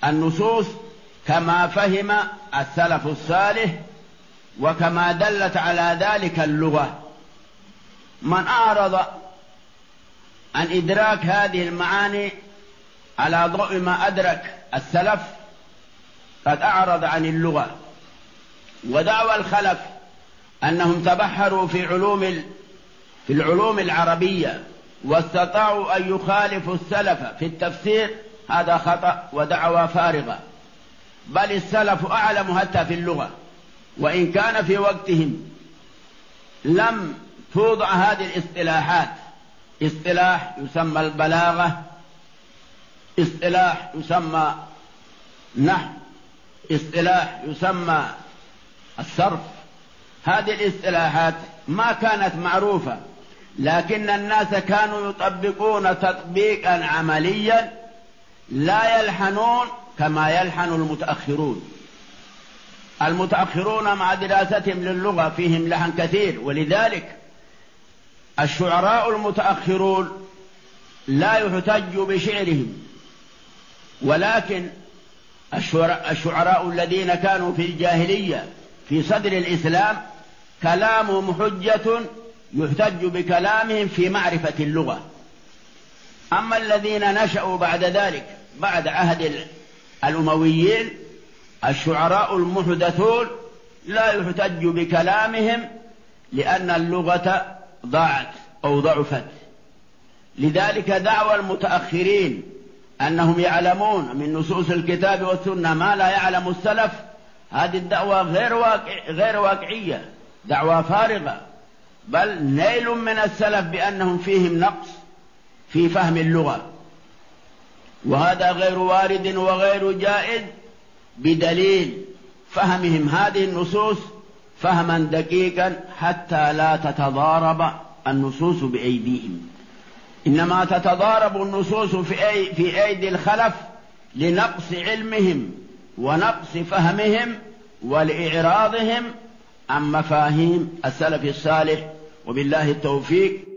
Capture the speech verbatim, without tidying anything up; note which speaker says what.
Speaker 1: النصوص كما فهم السلف الصالح وكما دلت على ذلك اللغة. من أعرض عن إدراك هذه المعاني على ضوء ما أدرك السلف قد أعرض عن اللغة. ودعوى الخلف أنهم تبحروا في علوم في العلوم العربية واستطاعوا أن يخالفوا السلف في التفسير، هذا خطأ ودعوى فارغة. بل السلف أعلم حتى في اللغة، وإن كان في وقتهم لم توضع هذه الاصطلاحات. اصطلاح يسمى البلاغة، اصطلاح يسمى نحو، اصطلاح يسمى الصرف. هذه الاصطلاحات ما كانت معروفة، لكن الناس كانوا يطبقون تطبيقا عمليا لا يلحنون كما يلحن المتأخرون. المتأخرون مع دراستهم للغة فيهم لحن كثير، ولذلك الشعراء المتأخرون لا يحتج بشعرهم، ولكن الشعراء الذين كانوا في الجاهلية في صدر الإسلام كلامهم حجة يحتج بكلامهم في معرفة اللغة. أما الذين نشأوا بعد ذلك بعد عهد الأمويين الشعراء المحدثون لا يحتج بكلامهم لأن اللغة ضاعت أو ضعفت. لذلك دعوى المتأخرين أنهم يعلمون من نصوص الكتاب والسنة ما لا يعلم السلف، هذه الدعوة غير واقع غير واقعية، دعوة فارغة. بل نيل من السلف بأنهم فيهم نقص في فهم اللغة، وهذا غير وارد وغير جائز بدليل فهمهم هذه النصوص فهما دقيقا حتى لا تتضارب النصوص بأيديهم. إنما تتضارب النصوص في, أي في أيدي الخلف لنقص علمهم ونقص فهمهم ولإعراضهم عن مفاهيم السلف الصالح، وبالله التوفيق.